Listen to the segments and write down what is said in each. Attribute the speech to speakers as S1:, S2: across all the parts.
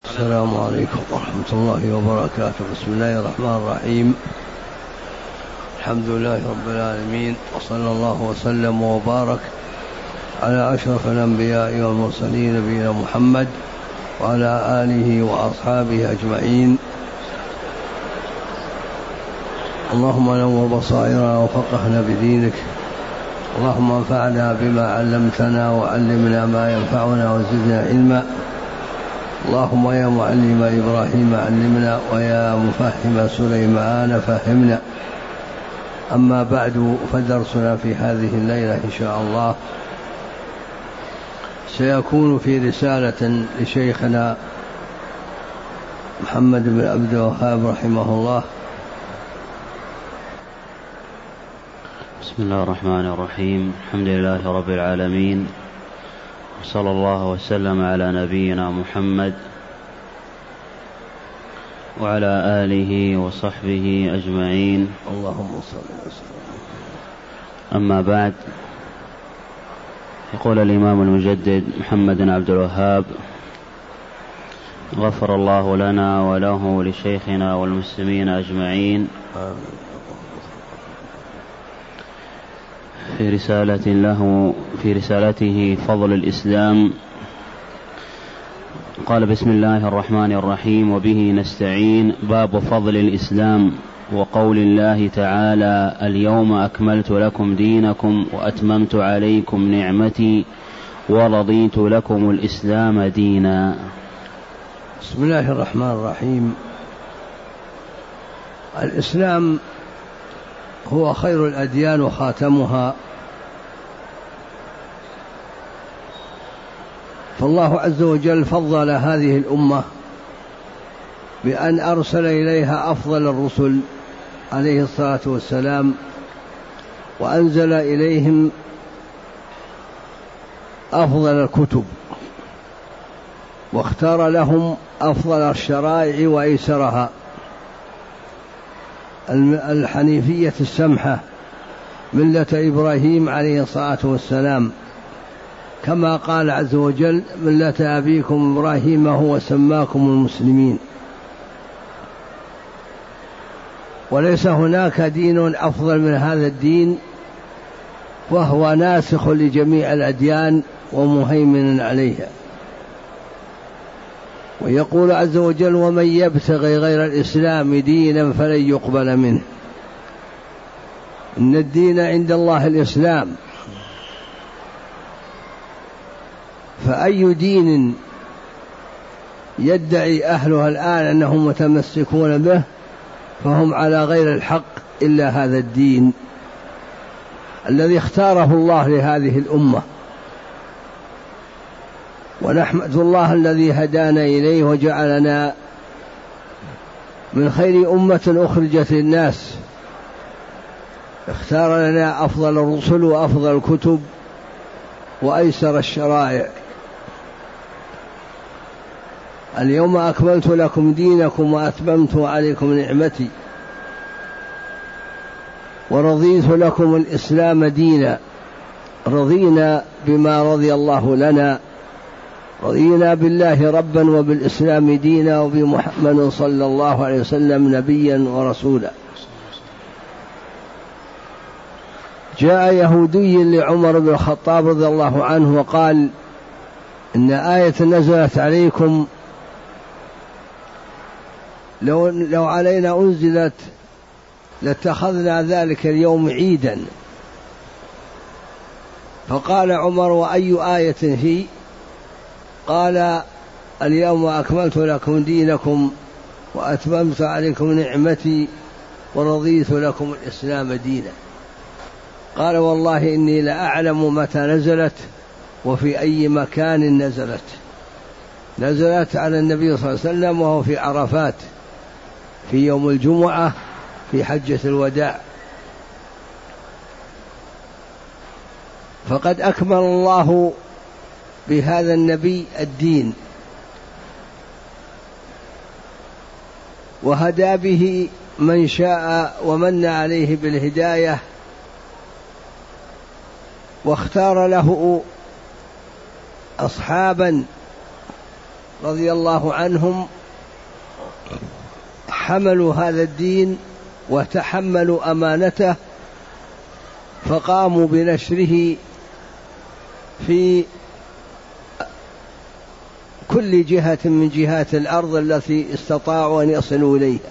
S1: السلام عليكم ورحمة الله وبركاته. بسم الله الرحمن الرحيم. الحمد لله رب العالمين، وصلى الله وسلم وبارك على أشرف الأنبياء والمرسلين نبينا محمد وعلى آله وأصحابه أجمعين. اللهم نور بصائرنا وفقهنا بدينك، اللهم انفعنا بما علمتنا وعلمنا ما ينفعنا وزدنا علما. اللهم يا معلم إبراهيم علمنا ويا مفهم سليمان فهمنا. أما بعد، فدرسنا في هذه الليلة إن شاء الله سيكون في رسالة لشيخنا محمد بن عبد الوهاب رحمه الله.
S2: بسم الله الرحمن الرحيم. الحمد لله رب العالمين، وصلى الله وسلم على نبينا محمد وعلى آله وصحبه أجمعين.
S1: اللهم صل وسلم.
S2: أما بعد، يقول الإمام المجدد محمد بن عبد الوهاب غفر الله لنا وله ولشيخنا والمسلمين أجمعين، في رسالة له في رسالته فضل الإسلام، قال: بسم الله الرحمن الرحيم، وبه نستعين. باب فضل الإسلام، وقول الله تعالى: اليوم أكملت لكم دينكم وأتممت عليكم نعمتي ورضيت لكم الإسلام دينا.
S1: بسم الله الرحمن الرحيم. الإسلام هو خير الأديان وخاتمها، فالله عز وجل فضل هذه الأمة بأن أرسل إليها أفضل الرسل عليه الصلاة والسلام، وأنزل إليهم أفضل الكتب، واختار لهم أفضل الشرائع وأيسرها، الحنيفية السمحة، ملة إبراهيم عليه الصلاة والسلام، كما قال عز وجل: ملة أبيكم إبراهيم هو سماكم المسلمين. وليس هناك دين أفضل من هذا الدين، وهو ناسخ لجميع الأديان ومهيمن عليها. ويقول عز وجل: ومن يبتغي غير الإسلام دينا فلن يقبل منه. إن الدين عند الله الإسلام. فأي دين يدعي أهلها الآن أنهم متمسكون به فهم على غير الحق إلا هذا الدين الذي اختاره الله لهذه الأمة. ونحمد الله الذي هدانا إليه وجعلنا من خير أمة أخرجت للناس، اختار لنا أفضل الرسل وأفضل الكتب وأيسر الشرائع. اليوم أكملت لكم دينكم وأتممت عليكم نعمتي ورضيت لكم الإسلام دينا. رضينا بما رضي الله لنا، رضينا بالله ربا وبالإسلام دينا وبمحمد صلى الله عليه وسلم نبيا ورسولا. جاء يهودي لعمر بن الخطاب رضي الله عنه وقال: إن آية نزلت عليكم لو علينا أنزلت لاتخذنا ذلك اليوم عيدا. فقال عمر: وأي آية هي؟ قال: اليوم أكملت لكم دينكم وأتممت عليكم نعمتي ورضيت لكم الإسلام دينا. قال: والله إني لأعلم متى نزلت وفي أي مكان نزلت. نزلت على النبي صلى الله عليه وسلم وهو في عرفات في يوم الجمعة في حجة الوداع. فقد أكمل الله بهذا النبي الدين، وهدى به من شاء ومن عليه بالهداية، واختار له أصحابا رضي الله عنهم حملوا هذا الدين وتحملوا أمانته، فقاموا بنشره في كل جهة من جهات الأرض التي استطاعوا أن يصلوا إليها.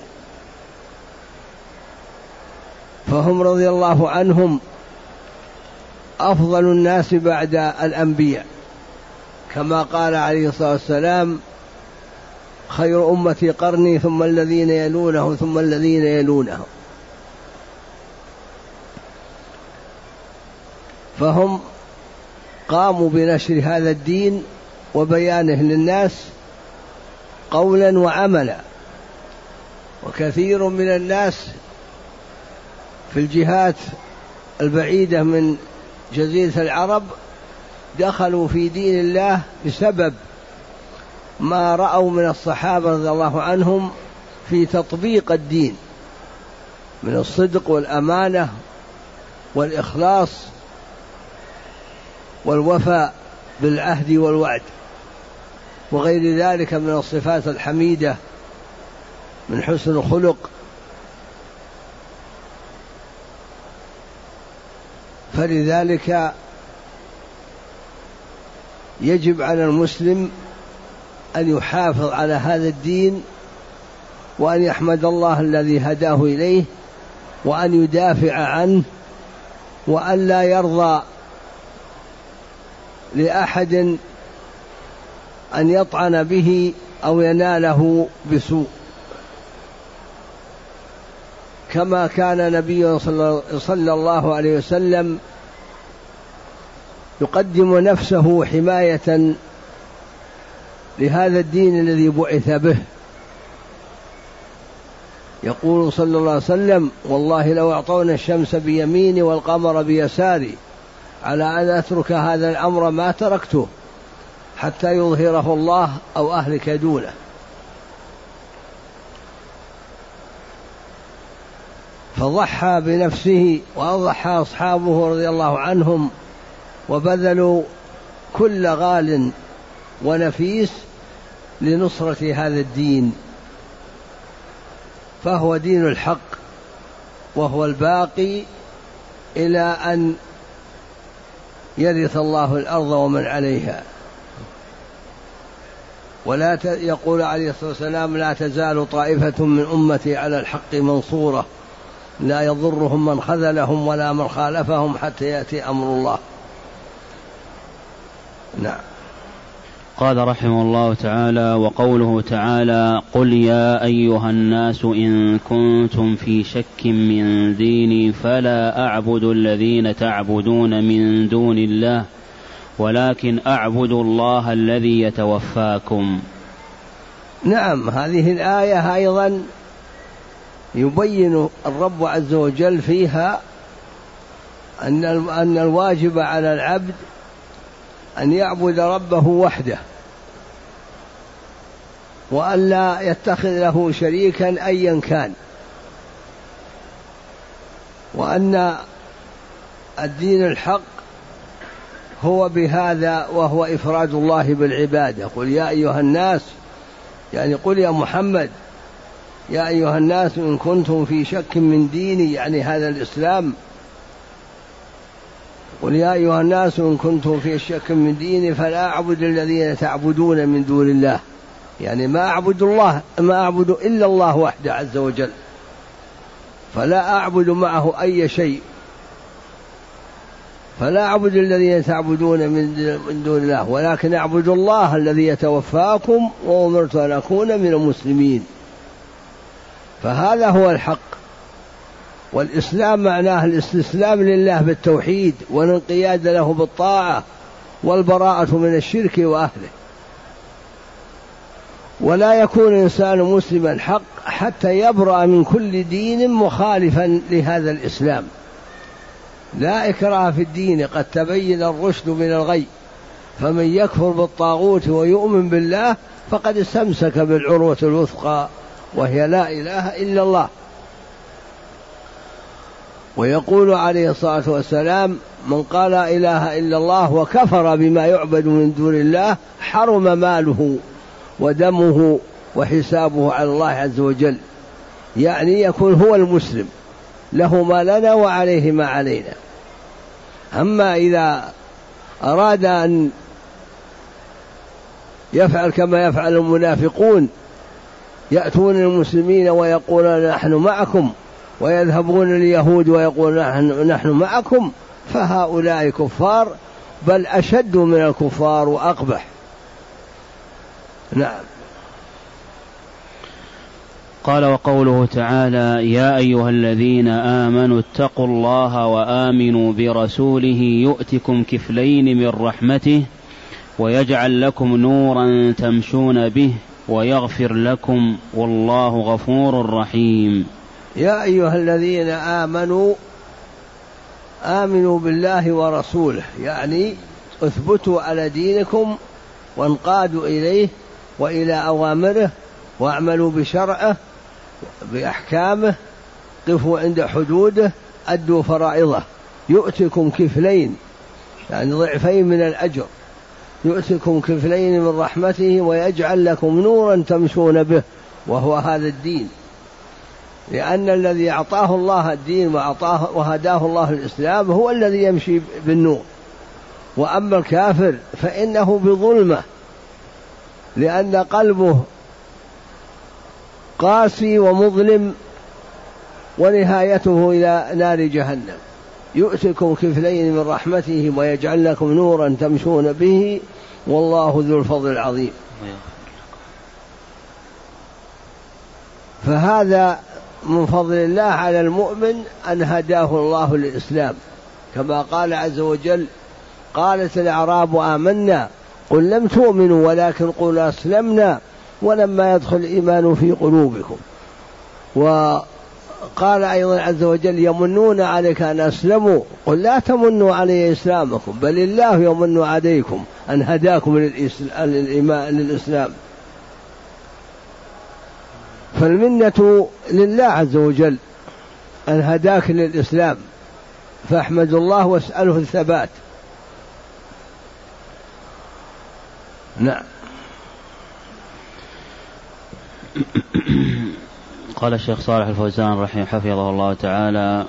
S1: فهم رضي الله عنهم أفضل الناس بعد الأنبياء، كما قال عليه الصلاة والسلام: خير أمتي قرني ثم الذين يلونهم ثم الذين يلونهم. فهم قاموا بنشر هذا الدين وبيانه للناس قولا وعملا. وكثير من الناس في الجهات البعيدة من جزيرة العرب دخلوا في دين الله بسبب ما رأوا من الصحابة رضي الله عنهم في تطبيق الدين من الصدق والأمانة والإخلاص والوفاء بالعهد والوعد وغير ذلك من الصفات الحميدة من حسن الخلق. فلذلك يجب على المسلم أن يحافظ على هذا الدين، وأن يحمد الله الذي هداه إليه، وأن يدافع عنه، وأن لا يرضى لأحد أن يطعن به أو يناله بسوء، كما كان نبي صلى الله عليه وسلم يقدم نفسه حماية لهذا الدين الذي بعث به. يقول صلى الله عليه وسلم: والله لو أعطونا الشمس بيميني والقمر بيساري على أن أترك هذا الأمر ما تركته حتى يظهره الله أو أهلك دونه. فضحى بنفسه وأضحى أصحابه رضي الله عنهم وبذلوا كل غال ونفيس لنصرة هذا الدين، فهو دين الحق وهو الباقي إلى أن يرث الله الأرض ومن عليها. يقول عليه الصلاة والسلام: لا تزال طائفة من أمتي على الحق منصورة لا يضرهم من خذلهم ولا من خالفهم حتى يأتي أمر الله. نعم.
S2: قال رحمه الله تعالى: وقوله تعالى: قل يا أيها الناس إن كنتم في شك من ديني فلا أعبد الذين تعبدون من دون الله ولكن أعبد الله الذي يتوفاكم.
S1: نعم، هذه الآية أيضا يبين الرب عز وجل فيها أن الواجب على العبد أن يعبد ربه وحده، وأن لا يتخذ له شريكا أيا كان، وأن الدين الحق هو بهذا وهو إفراد الله بالعبادة. قل يا أيها الناس، يعني قل يا محمد يا أيها الناس إن كنتم في شك من ديني، يعني هذا الإسلام. قل يا أيها الناس إن كنتم في شك من ديني فلا أعبد الذين تعبدون من دون الله، يعني ما أعبد إلا الله وحده عز وجل، فلا أعبد معه أي شيء. فلا أعبد الذين تعبدون من دون الله ولكن أعبد الله الذي يتوفاكم وأمرت أن أكون من المسلمين. فهذا هو الحق. والإسلام معناه الاستسلام لله بالتوحيد والانقياد له بالطاعة والبراءة من الشرك وأهله. ولا يكون الإنسان مسلما حق حتى يبرأ من كل دين مخالفا لهذا الإسلام. لا إكراه في الدين، قد تبين الرشد من الغي، فمن يكفر بالطاغوت ويؤمن بالله فقد استمسك بالعروة الوثقى وهي لا إله إلا الله. ويقول عليه الصلاة والسلام: من قال لا إله إلا الله وكفر بما يعبد من دون الله حرم ماله ودمه وحسابه على الله عز وجل، يعني يكون هو المسلم له ما لنا وعليه ما علينا. أما إذا أراد أن يفعل كما يفعل المنافقون، يأتون المسلمين ويقولون نحن معكم، ويذهبون اليهود ويقولون نحن معكم، فهؤلاء كفار، بل أشد من الكفار وأقبح. نعم.
S2: قال: وقوله تعالى: يا أيها الذين آمنوا اتقوا الله وآمنوا برسوله يؤتكم كفلين من رحمته ويجعل لكم نورا تمشون به ويغفر لكم والله غفور رحيم.
S1: يا أيها الذين آمنوا، آمنوا بالله ورسوله، يعني اثبتوا على دينكم وانقادوا إليه وإلى أوامره، واعملوا بشرعه بأحكامه، قفوا عند حدوده، أدوا فرائضه. يؤتكم كفلين، يعني ضعفين من الأجر. يؤتكم كفلين من رحمته ويجعل لكم نورا تمشون به، وهو هذا الدين، لأن الذي أعطاه الله الدين وهداه الله الإسلام هو الذي يمشي بالنور. وأما الكافر فإنه بظلمه، لأن قلبه قاسي ومظلم ونهايته إلى نار جهنم. يؤتكم كفلين من رحمته ويجعل لكم نورا تمشون به والله ذو الفضل العظيم. فهذا من فضل الله على المؤمن أن هداه الله للإسلام، كما قال عز وجل: قالت الأعراب آمنا قل لم تؤمنوا ولكن قولوا أسلمنا ولما يدخل الإيمان في قلوبكم. وقال أيضا عز وجل: يمنون عليك أن أسلموا قل لا تمنوا علي إسلامكم بل الله يمن عليكم أن هداكم للإسلام. فالمنة لله عز وجل أن هداك للإسلام، فاحمد الله واسأله الثبات. نعم.
S2: قال الشيخ صالح الفوزان رحمه حفظه الله تعالى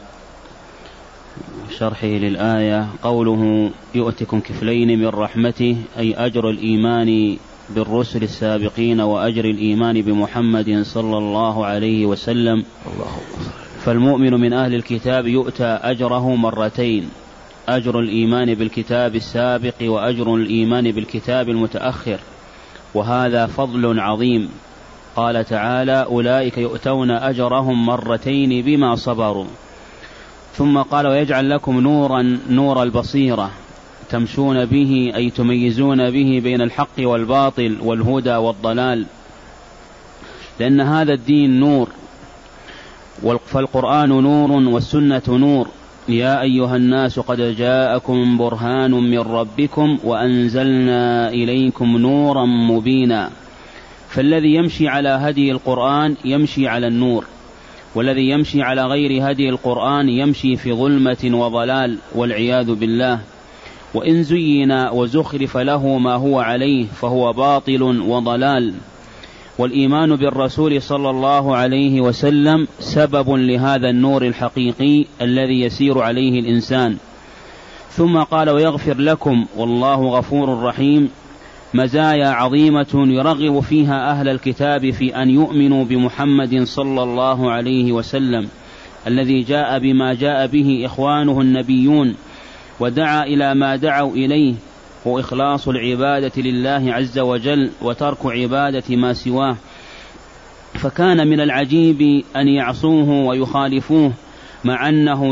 S2: شرحه للآية: قوله يؤتكم كفلين من رحمته، أي أجر الإيمان بالرسل السابقين وأجر الإيمان بمحمد صلى الله عليه وسلم. فالمؤمن من أهل الكتاب يؤتى أجره مرتين: أجر الإيمان بالكتاب السابق وأجر الإيمان بالكتاب المتأخر، وهذا فضل عظيم. قال تعالى: أولئك يؤتون أجرهم مرتين بما صبروا. ثم قال: ويجعل لكم نورا، نور البصيرة، تمشون به، أي تميزون به بين الحق والباطل والهدى والضلال، لأن هذا الدين نور، فالقرآن نور والسنة نور. يا أيها الناس قد جاءكم برهان من ربكم وأنزلنا إليكم نورا مبينا. فالذي يمشي على هدي القرآن يمشي على النور، والذي يمشي على غير هدي القرآن يمشي في ظلمة وضلال والعياذ بالله. وإن زين وزخرف له ما هو عليه فهو باطل وضلال. والإيمان بالرسول صلى الله عليه وسلم سبب لهذا النور الحقيقي الذي يسير عليه الإنسان. ثم قال: ويغفر لكم والله غفور رحيم. مزايا عظيمة يرغب فيها أهل الكتاب في أن يؤمنوا بمحمد صلى الله عليه وسلم الذي جاء بما جاء به إخوانه النبيون، ودعا إلى ما دعوا إليه، وإخلاص العبادة لله عز وجل وترك عبادة ما سواه. فكان من العجيب أن يعصوه ويخالفوه، مع أنه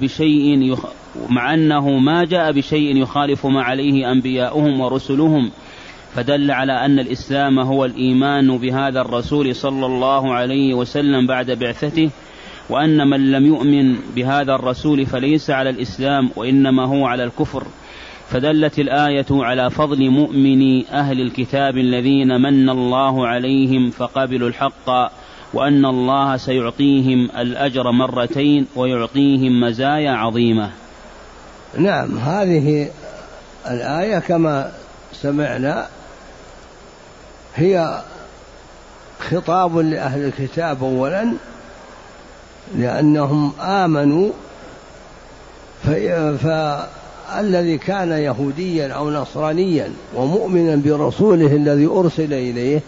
S2: ما جاء بشيء يخالف ما عليه أنبياؤهم ورسلهم. فدل على أن الإسلام هو الإيمان بهذا الرسول صلى الله عليه وسلم بعد بعثته، وأن من لم يؤمن بهذا الرسول فليس على الإسلام وإنما هو على الكفر. فدلت الآية على فضل مؤمني أهل الكتاب الذين من الله عليهم فقبلوا الحق، وأن الله سيعطيهم الأجر مرتين ويعطيهم مزايا عظيمة.
S1: نعم، هذه الآية كما سمعنا هي خطاب لأهل الكتاب أولا لأنهم آمنوا، فالذي كان يهوديا أو نصرانيا ومؤمنا برسوله الذي أرسل إليه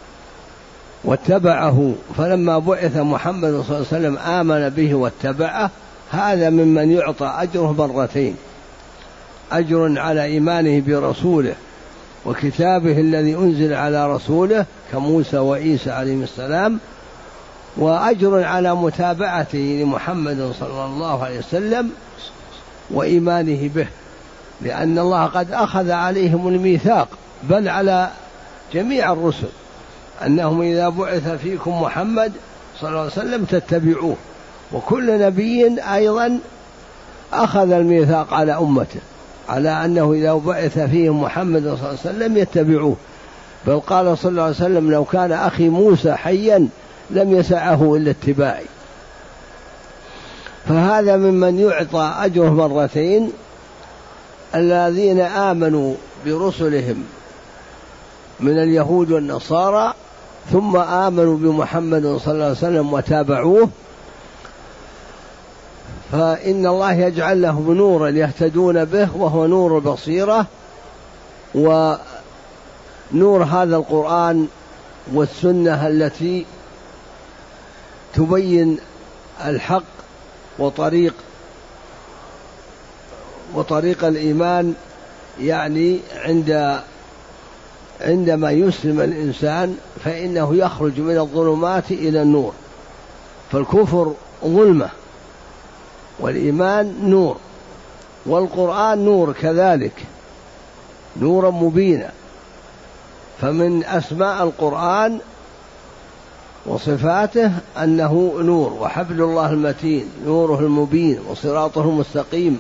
S1: واتبعه، فلما بعث محمد صلى الله عليه وسلم آمن به واتبعه، هذا ممن يعطى أجره مرتين: أجر على إيمانه برسوله وكتابه الذي أنزل على رسوله كموسى وعيسى عليهم السلام، وأجر على متابعته لمحمد صلى الله عليه وسلم وإيمانه به، لأن الله قد أخذ عليهم الميثاق، بل على جميع الرسل، أنهم إذا بعث فيكم محمد صلى الله عليه وسلم تتبعوه، وكل نبي أيضا أخذ الميثاق على أمته على أنه إذا بعث فيهم محمد صلى الله عليه وسلم يتبعوه، بل قال صلى الله عليه وسلم: لو كان أخي موسى حيا لم يسعه إلا اتباعي. فهذا ممن يعطى أجره مرتين: الذين آمنوا برسلهم من اليهود والنصارى ثم آمنوا بمحمد صلى الله عليه وسلم وتابعوه، فإن الله يجعل لهم نورا يهتدون به، وهو نور البصيرة، ونور هذا القرآن والسنة التي تبين الحق وطريق الإيمان. يعني عندما يسلم الإنسان فإنه يخرج من الظلمات إلى النور، فالكفر ظلمة والإيمان نور، والقرآن نور كذلك، نورا مبينا. فمن أسماء القرآن وصفاته أنه نور، وحبل الله المتين نوره المبين وصراطه المستقيم.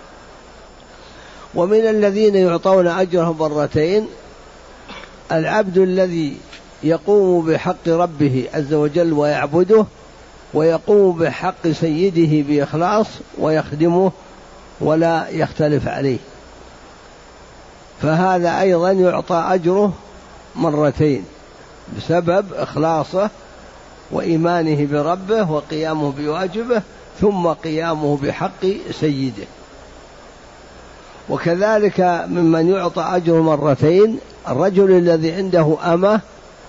S1: ومن الذين يعطون أجرهم مرتين: العبد الذي يقوم بحق ربه عز وجل ويعبده، ويقوم بحق سيده بإخلاص ويخدمه ولا يختلف عليه، فهذا أيضا يعطى أجره مرتين بسبب إخلاصه وإيمانه بربه وقيامه بواجبه ثم قيامه بحق سيده. وكذلك ممن يعطى أجر مرتين: الرجل الذي عنده أمة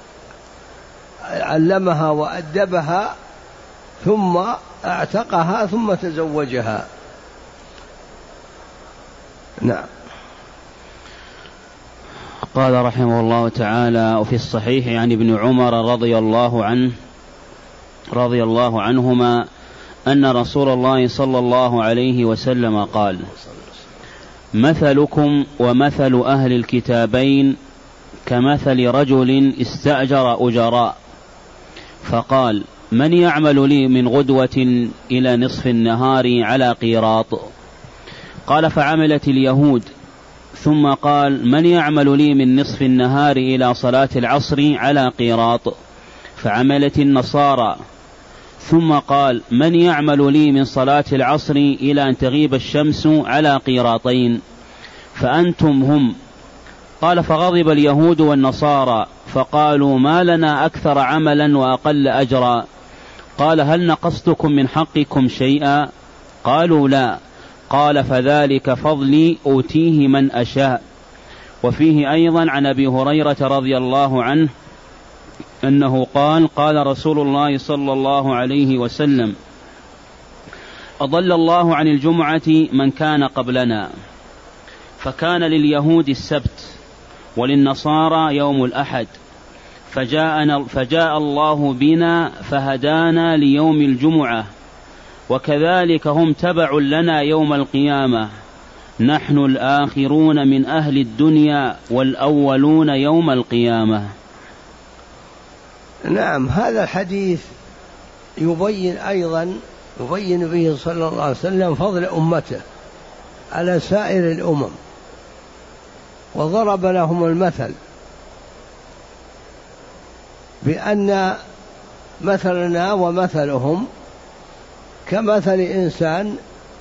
S1: علمها وأدبها ثم اعتقها ثم تزوجها. نعم.
S2: قال رحمه الله تعالى: وفي الصحيح عن ابن عمر رضي الله عنهما أن رسول الله صلى الله عليه وسلم قال: مثلكم ومثل أهل الكتابين كمثل رجل استأجر أجراء، فقال: من يعمل لي من غدوة إلى نصف النهار على قيراط؟ قال: فعملت اليهود. ثم قال: من يعمل لي من نصف النهار إلى صلاة العصر على قيراط؟ فعملت النصارى. ثم قال: من يعمل لي من صلاة العصر إلى أن تغيب الشمس على قيراطين؟ فأنتم هم. قال: فغضب اليهود والنصارى فقالوا: ما لنا أكثر عملا وأقل أجرا. قال: هل نقصتكم من حقكم شيئا؟ قالوا: لا. قال: فذلك فضلي أوتيه من أشاء. وفيه أيضا عن أبي هريرة رضي الله عنه أنه قال: قال رسول الله صلى الله عليه وسلم: أضل الله عن الجمعة من كان قبلنا، فكان لليهود السبت وللنصارى يوم الأحد، فجاء الله بنا فهدانا ليوم الجمعة، وكذلك هم تبع لنا يوم القيامة، نحن الآخرون من أهل الدنيا والأولون يوم القيامة.
S1: نعم. هذا الحديث يبين به صلى الله عليه وسلم فضل أمته على سائر الأمم، وضرب لهم المثل بأن مثلنا ومثلهم كمثل إنسان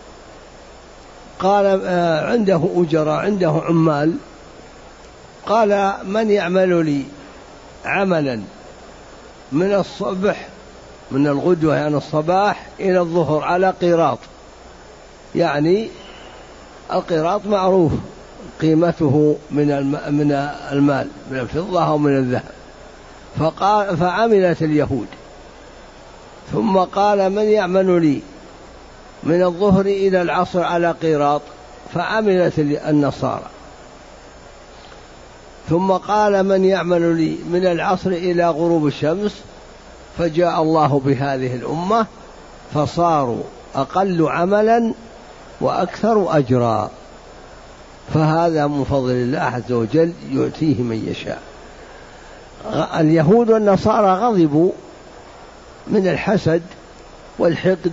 S1: قال عنده أجراء، عنده عمال، قال: من يعمل لي عملا من الصبح، من الغدوة يعني الصباح إلى الظهر على قيراط، يعني القيراط معروف قيمته من المال، من الفضة أو من الذهب. فعملت اليهود، ثم قال من يعمل لي من الظهر إلى العصر على قيراط، فعملت النصارى. ثم قال من يعمل لي من العصر إلى غروب الشمس، فجاء الله بهذه الأمة فصاروا أقل عملا وأكثر أجرا. فهذا من فضل الله عز وجل يؤتيه من يشاء. اليهود والنصارى غضبوا من الحسد والحقد،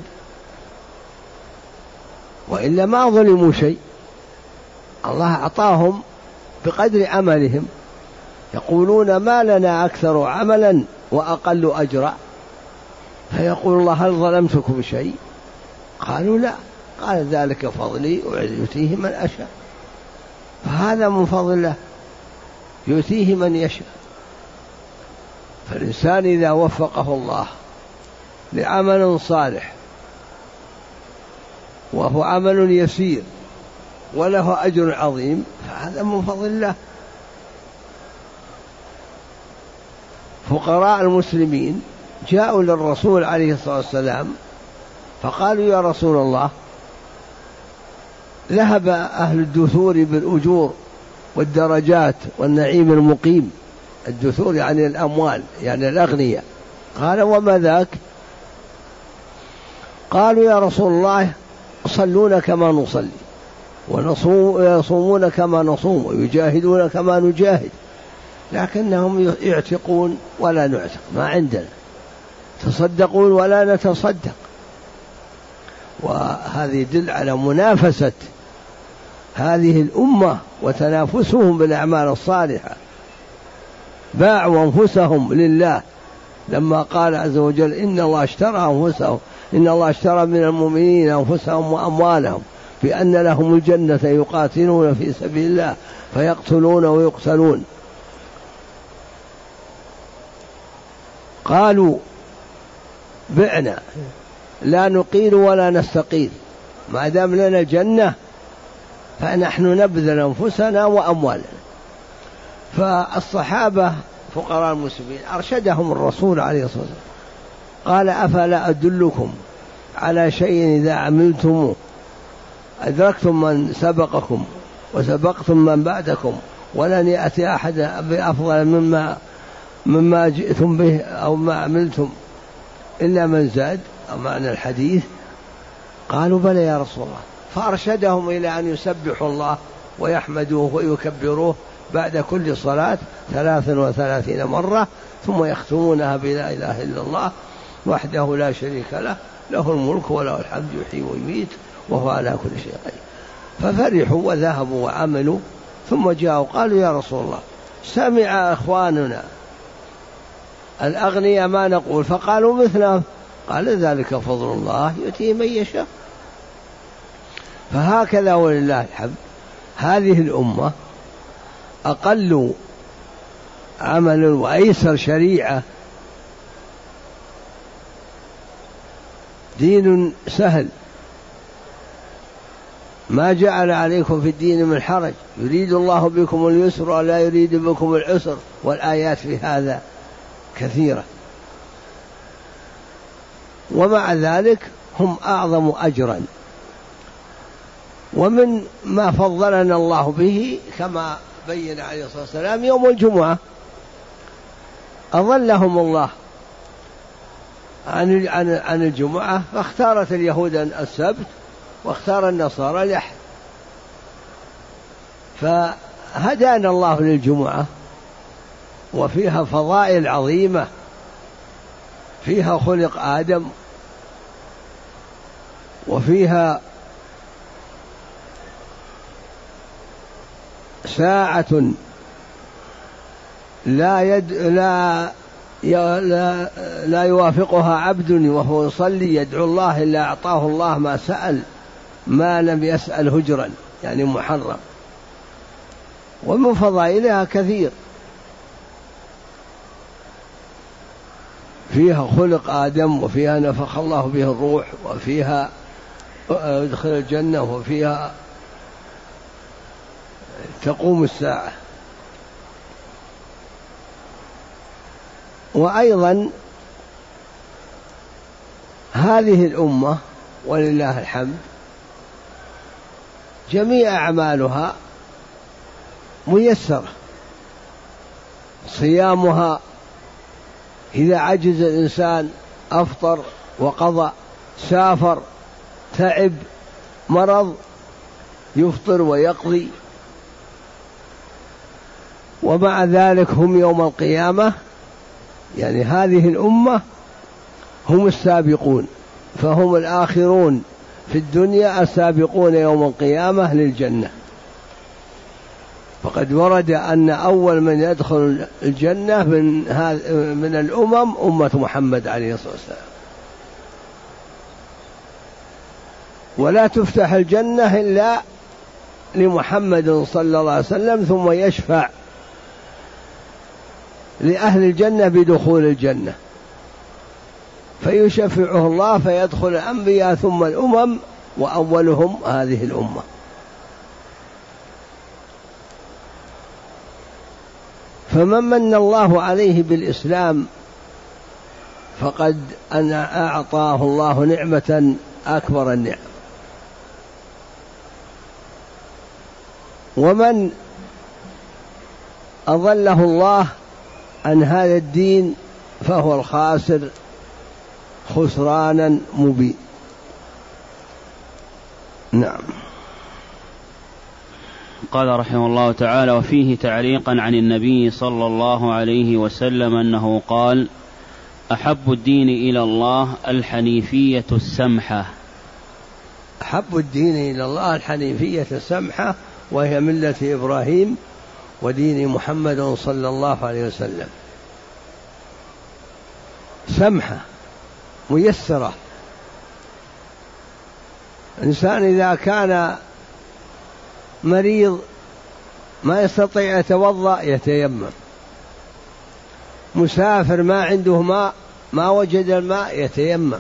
S1: وإلا ما ظلموا شيء، الله أعطاهم بقدر عملهم. يقولون ما لنا أكثر عملا وأقل أجرا، فيقول الله هل ظلمتكم شيء؟ قالوا لا، قال ذلك فضلي يؤتيه من أشاء. فهذا من فضل الله يؤتيه من يشاء. فالإنسان إذا وفقه الله لعمل صالح وهو عمل يسير وله أجر عظيم، فهذا من فضل الله. فقراء المسلمين جاءوا للرسول عليه الصلاة والسلام فقالوا يا رسول الله ذهب أهل الدثور بالأجور والدرجات والنعيم المقيم. الدثور يعني الأموال، يعني الأغنياء. قال وما ذاك؟ قالوا يا رسول الله يصلون كما نصلي ويصومون كما نصوم ويجاهدون كما نجاهد، لكنهم يعتقون ولا نعتق، ما عندنا، تصدقون ولا نتصدق. وهذه يدل على منافسة هذه الأمة وتنافسهم بالأعمال الصالحة. باعوا أنفسهم لله لما قال عز وجل إن الله اشترى من المؤمنين أنفسهم وأموالهم بأن لهم الجنة يقاتلون في سبيل الله فيقتلون ويقتلون. قالوا بعنا لا نقيل ولا نستقيل، ما دام لنا جنة فنحن نبذل أنفسنا وأموالنا. فالصحابة فقراء المسلمين أرشدهم الرسول عليه الصلاة والسلام قال أفلا أدلكم على شيء إذا عملتموه أدركتم من سبقكم وسبقتم من بعدكم ولن يأتي أحد بأفضل مما جئتم به أو ما عملتم إلا من زاد، أو معنى الحديث. قالوا بلى يا رسول الله. فأرشدهم إلى أن يسبحوا الله ويحمدوه ويكبروه بعد كل صلاة 33 مرة، ثم يختمونها بلا إله إلا الله وحده لا شريك له، له الملك وله الحمد يحيي ويميت وهو على كل شيء قدير. ففرحوا وذهبوا وعملوا، ثم جاءوا قالوا يا رسول الله سمع إخواننا الأغنياء ما نقول فقالوا مثلهم، قال ذلك فضل الله يؤتيه من يشاء. فهكذا ولله الحمد هذه الأمة أقل عمل وأيسر شريعة، دين سهل ما جعل عليكم في الدين من حرج، يريد الله بكم اليسر ولا يريد بكم العسر، والآيات في هذا كثيرة. ومع ذلك هم أعظم أجرا. ومن ما فضلنا الله به كما بين عليه الصلاة والسلام يوم الجمعة، أظلهم الله عن الجمعة، فاختارت اليهود السبت واختار النصارى الأحد، فهدانا الله للجمعة، وفيها فضائل عظيمة، فيها خلق آدم، وفيها ساعة لا يوافقها عبد وهو يصلي يدعو الله إلا أعطاه الله ما سأل، ما لم يسأل هجرا يعني محرم. ومن فضائلها كثير، فيها خلق آدم، وفيها نفخ الله به الروح، وفيها ادخل الجنة، وفيها تقوم الساعة. وأيضا هذه الأمة ولله الحمد جميع أعمالها ميسرة. صيامها إذا عجز الإنسان أفطر وقضى، سافر تعب مرض يفطر ويقضي. ومع ذلك هم يوم القيامة، يعني هذه الأمة هم السابقون، فهم الآخرون في الدنيا السابقون يوم القيامة للجنة. فقد ورد أن أول من يدخل الجنة من الأمم أمة محمد عليه الصلاة والسلام. ولا تفتح الجنة إلا لمحمد صلى الله عليه وسلم، ثم يشفع لأهل الجنة بدخول الجنة، فيشفعه الله فيدخل الأنبياء ثم الأمم، وأولهم هذه الأمة. فمن من الله عليه بالإسلام فقد أن أعطاه الله نعمة أكبر النعم. ومن أضله الله عن هذا الدين فهو الخاسر خسرانا مبين. نعم.
S2: قال رحمه الله تعالى: وفيه تعليقا عن النبي صلى الله عليه وسلم أنه قال: أحب الدين إلى الله الحنيفية السمحة.
S1: أحب الدين إلى الله الحنيفية السمحة، وهي ملة إبراهيم ودين محمد صلى الله عليه وسلم. سمحة ميسرة. إنسان إذا كان مريض ما يستطيع يتوضأ يتيمم، مسافر ما عنده ماء ما وجد الماء يتيمم،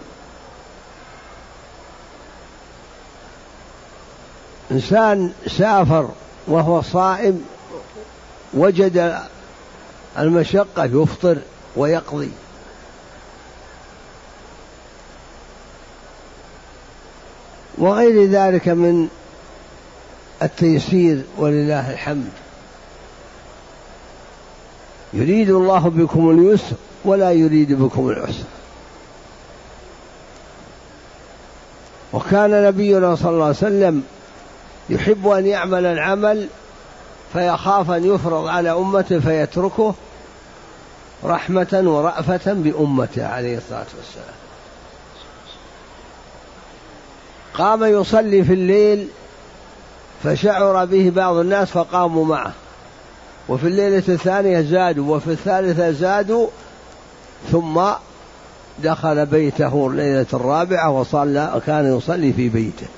S1: إنسان سافر وهو صائم وجد المشقة يفطر ويقضي. وغير ذلك من التيسير ولله الحمد. يريد الله بكم اليسر ولا يريد بكم العسر. وكان نبينا صلى الله عليه وسلم يحب أن يعمل العمل فيخاف أن يفرض على أمته فيتركه رحمة ورأفة بأمته عليه الصلاة والسلام. قام يصلي في الليل فشعر به بعض الناس فقاموا معه، وفي الليلة الثانية زادوا، وفي الثالثة زادوا، ثم دخل بيته الليلة الرابعة وصلى، كان يصلي في بيته،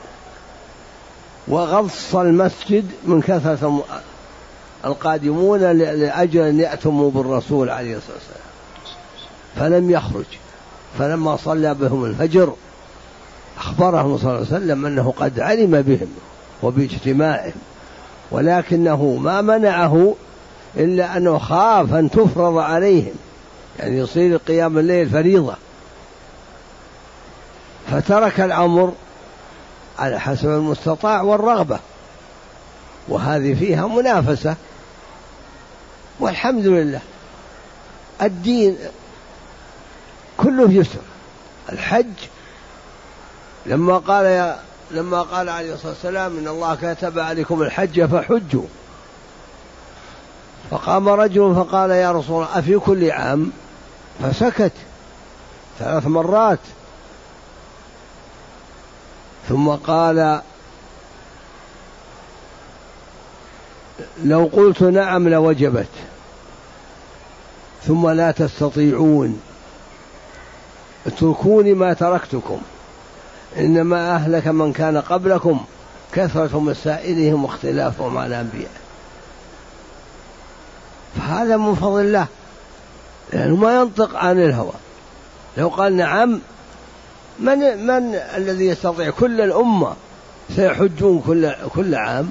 S1: وغص المسجد من كثرة القادمون لأجل أن يأتموا بالرسول عليه الصلاة والسلام، فلم يخرج. فلما صلى بهم الفجر أخبرهم صلى الله عليه وسلم أنه قد علم بهم وباجتماعهم، ولكنه ما منعه إلا أنه خاف أن تفرض عليهم، يعني يصير قيام الليل فريضة، فترك الأمر على حسب المستطاع والرغبة، وهذه فيها منافسة. والحمد لله الدين كله يسر. الحج لما قال عليه الصلاة والسلام إن الله كتب عليكم الحج فحجوا، فقام رجل فقال يا رسول الله أفي كل عام؟ فسكت 3 مرات، ثم قال لو قلت نعم لوجبت، ثم لا تستطيعون، اتركوني ما تركتكم، إنما أهلك من كان قبلكم كثرة مسائلهم واختلافهم على الأنبياء. فهذا من فضل الله يعني ما ينطق عن الهوى. لو قال نعم، من الذي يستطيع؟ كل الأمة سيحجون كل عام.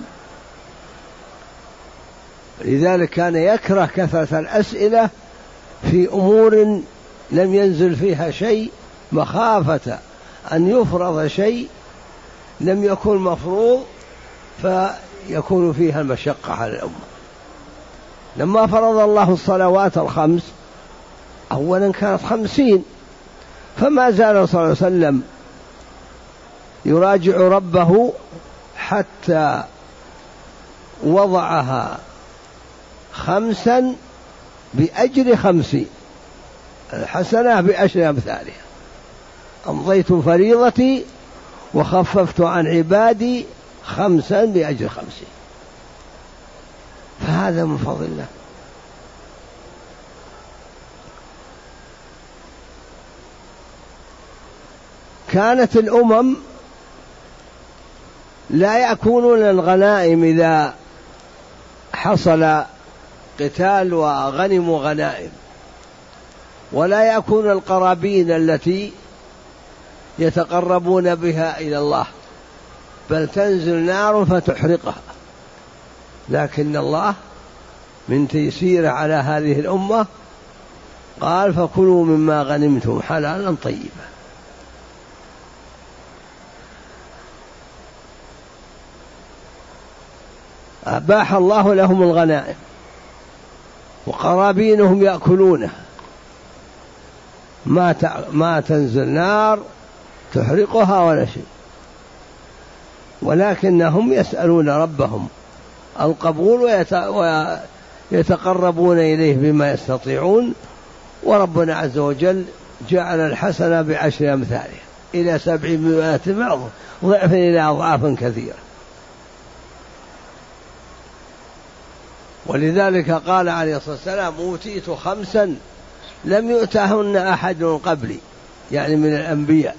S1: لذلك كان يكره كثرة الأسئلة في أمور لم ينزل فيها شيء، مخافة أن يفرض شيء لم يكن مفروض فيكون فيها المشقة على الأمة. لما فرض الله الصلوات الخمس أولا كانت 50، فما زال صلى الله عليه وسلم يراجع ربه حتى وضعها 5 بأجر 50، الحسنة ب10 أمثالها. أمضيت فريضتي وخففت عن عبادي 5 بأجر 50، فهذا من فضل الله. كانت الأمم لا يأكلون الغنائم إذا حصل قتال وغنموا غنائم، ولا يأكلون القرابين التي يتقربون بها إلى الله، بل تنزل نار فتحرقها. لكن الله من تيسيره على هذه الأمة قال فكلوا مما غنمتم حلالا طيبا. أباح الله لهم الغنائم وقرابينهم يأكلونه، ما تنزل نار تحرقها ولا شيء، ولكنهم يسألون ربهم القبول ويتقربون إليه بما يستطيعون. وربنا عز وجل جعل الحسنة ب10 أمثالها إلى 700 ضعف إلى أضعاف كثيرة. ولذلك قال عليه الصلاة والسلام أوتيت 5 لم يؤتهن أحد قبلي، يعني من الأنبياء.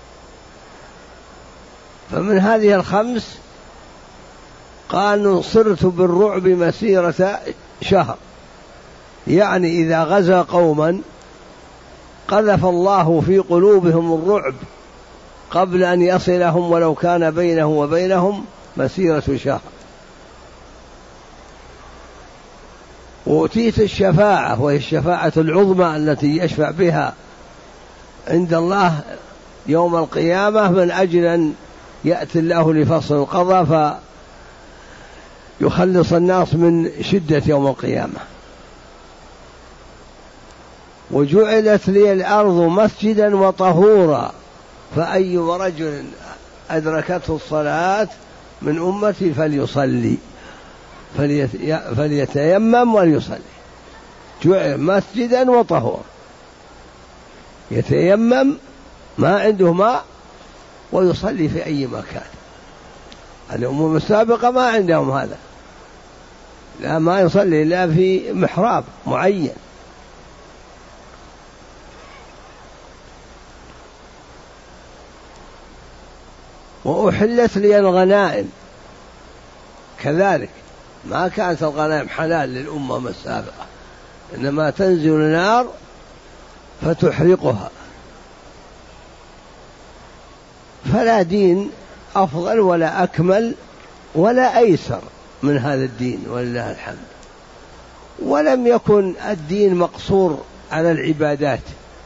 S1: فمن هذه 5 قال نصرت بالرعب مسيرة شهر، يعني إذا غزا قوما قذف الله في قلوبهم الرعب قبل أن يصلهم ولو كان بينه وبينهم مسيرة شهر. وأوتيت الشفاعة، وهي الشفاعة العظمى التي يشفع بها عند الله يوم القيامة من أجل أن يأتي الله لفصل القضاء فيخلص الناس من شدة يوم القيامة. وجعلت لي الأرض مسجدا وطهورا، فأي رجل أدركته الصلاة من أمتي فليصلي فليتيمم وليصلي. جعل مسجدا وطهورا، يتيمم ما عنده ماء ويصلي في أي مكان. الأمم السابقة ما عندهم هذا، لا ما يصلي إلا في محراب معين. وأحلت لي الغنائم كذلك، ما كانت الغنائم حلال للأمم السابقة، إنما تنزل نار فتحرقها. فلا دين أفضل ولا أكمل ولا أيسر من هذا الدين ولله الحمد. ولم يكن الدين مقصور على العبادات،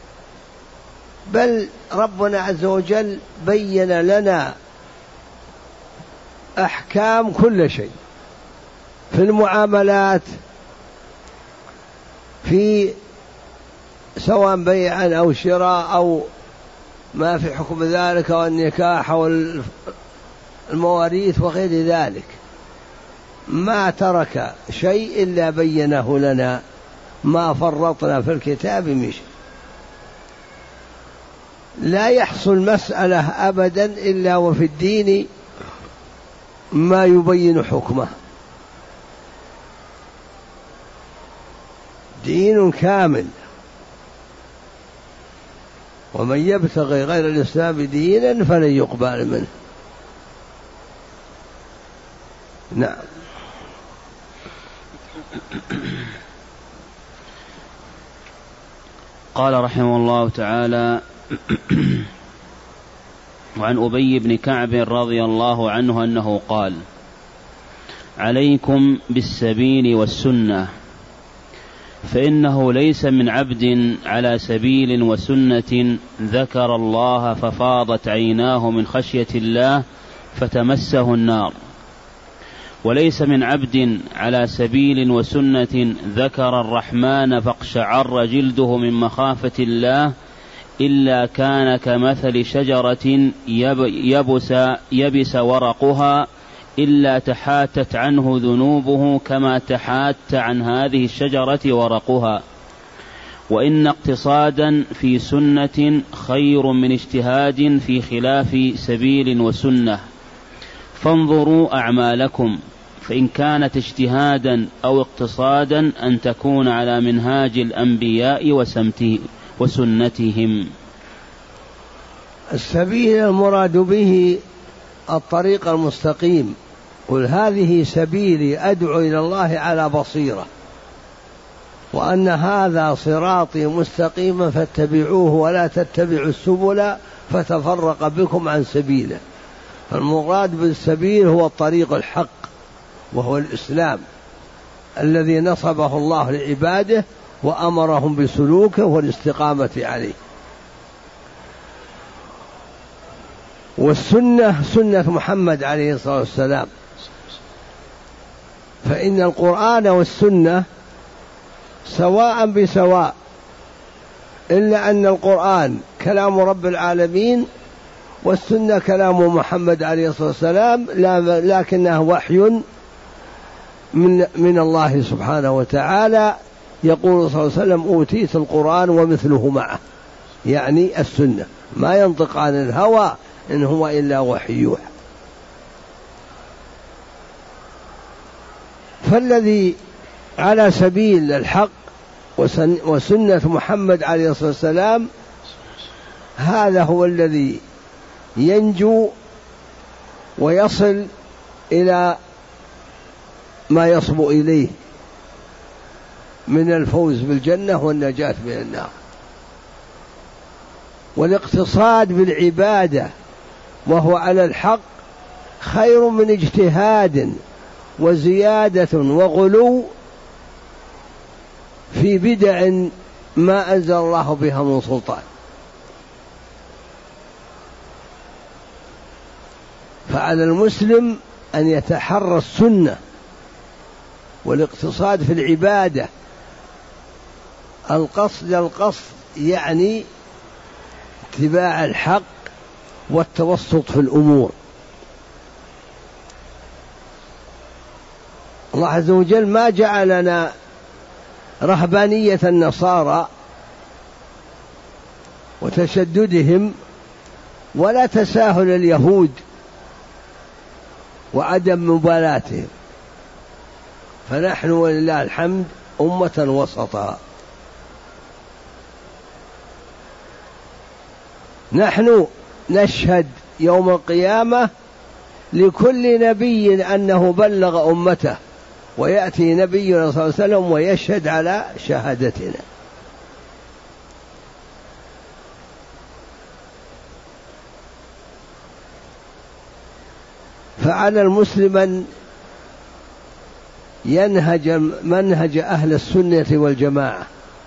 S1: بل ربنا عز وجل بين لنا أحكام كل شيء في المعاملات، في سواء بيعا أو شراء أو ما في حكم ذلك، والنكاح والمواريث وغير ذلك. ما ترك شيء إلا بينه لنا، ما فرطنا في الكتاب من شيء. لا يحصل مسألة أبدا إلا وفي الدين ما يبين حكمه. دين كامل، ومن يبتغي غير الإسلام دينا فلن يقبل منه. نعم.
S2: قال رحمه الله تعالى: وعن أبي بن كعب رضي الله عنه أنه قال: عليكم بالسبيل والسنة، فإنه ليس من عبد على سبيل وسنة ذكر الله ففاضت عيناه من خشية الله فتمسه النار، وليس من عبد على سبيل وسنة ذكر الرحمن فاقشعر جلده من مخافة الله إلا كان كمثل شجرة يبس ورقها إلا تحاتت عنه ذنوبه كما تحات عن هذه الشجرة ورقها. وإن اقتصادا في سنة خير من اجتهاد في خلاف سبيل وسنة، فانظروا أعمالكم، فإن كانت اجتهادا أو اقتصادا أن تكون على منهاج الأنبياء وسنتهم.
S1: السبيل المراد به الطريق المستقيم، قل هذه سبيلي أدعو إلى الله على بصيرة وأن هذا صراطي مستقيما فاتبعوه ولا تتبعوا السبل فتفرق بكم عن سبيله. فالمراد بالسبيل هو الطريق الحق، وهو الإسلام الذي نصبه الله لعباده وأمرهم بسلوكه والاستقامة عليه. والسنة سنة محمد عليه الصلاة والسلام، فإن القرآن والسنة سواء بسواء، إلا أن القرآن كلام رب العالمين والسنة كلام محمد عليه الصلاة والسلام، لكنه وحي من الله سبحانه وتعالى. يقول صلى الله عليه وسلم: أوتيت القرآن ومثله معه، يعني السنة، ما ينطق عن الهوى إن هو إلا وحي يوحى. فالذي على سبيل الحق وسنة محمد عليه الصلاة والسلام هذا هو الذي ينجو ويصل إلى ما يصبو إليه من الفوز بالجنة والنجاة من النار. والاقتصاد بالعبادة وهو على الحق خير من اجتهاد وزيادة وغلو في بدع ما أنزل الله بها من سلطان. فعلى المسلم أن يتحرى السنة والاقتصاد في العبادة. القصد يعني اتباع الحق والتوسط في الأمور. الله عز وجل ما جعلنا رهبانية النصارى وتشددهم ولا تساهل اليهود وعدم مبالاتهم، فنحن ولله الحمد أمة وسطا. نحن نشهد يوم القيامة لكل نبي أنه بلغ أمته، ويأتي نبينا صلى الله عليه وسلم ويشهد على شهادتنا. فعلى المسلم أن ينهج منهج أهل السنة والجماعة.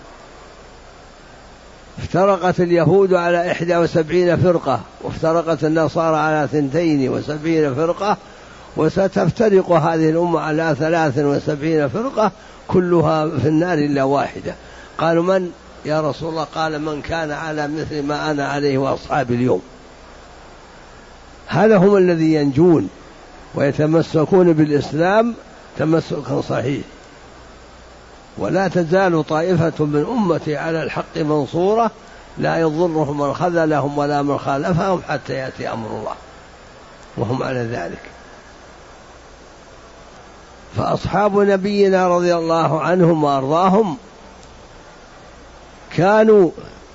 S1: افترقت اليهود على 71 فرقة، وافترقت النصارى على 72 فرقة، وستفترق هذه الأمة على 73 فرقة كلها في النار إلا واحدة. قالوا: من يا رسول الله؟ قال: من كان على مثل ما أنا عليه وأصحابي اليوم. هذا هم الذي ينجون ويتمسكون بالإسلام تمسكا صحيح. ولا تزال طائفة من أمتي على الحق منصورة لا يضرهم من خذلهم ولا من خالفهم حتى يأتي أمر الله، وهم على ذلك. فأصحاب نبينا رضي الله عنهم وأرضاهم كانوا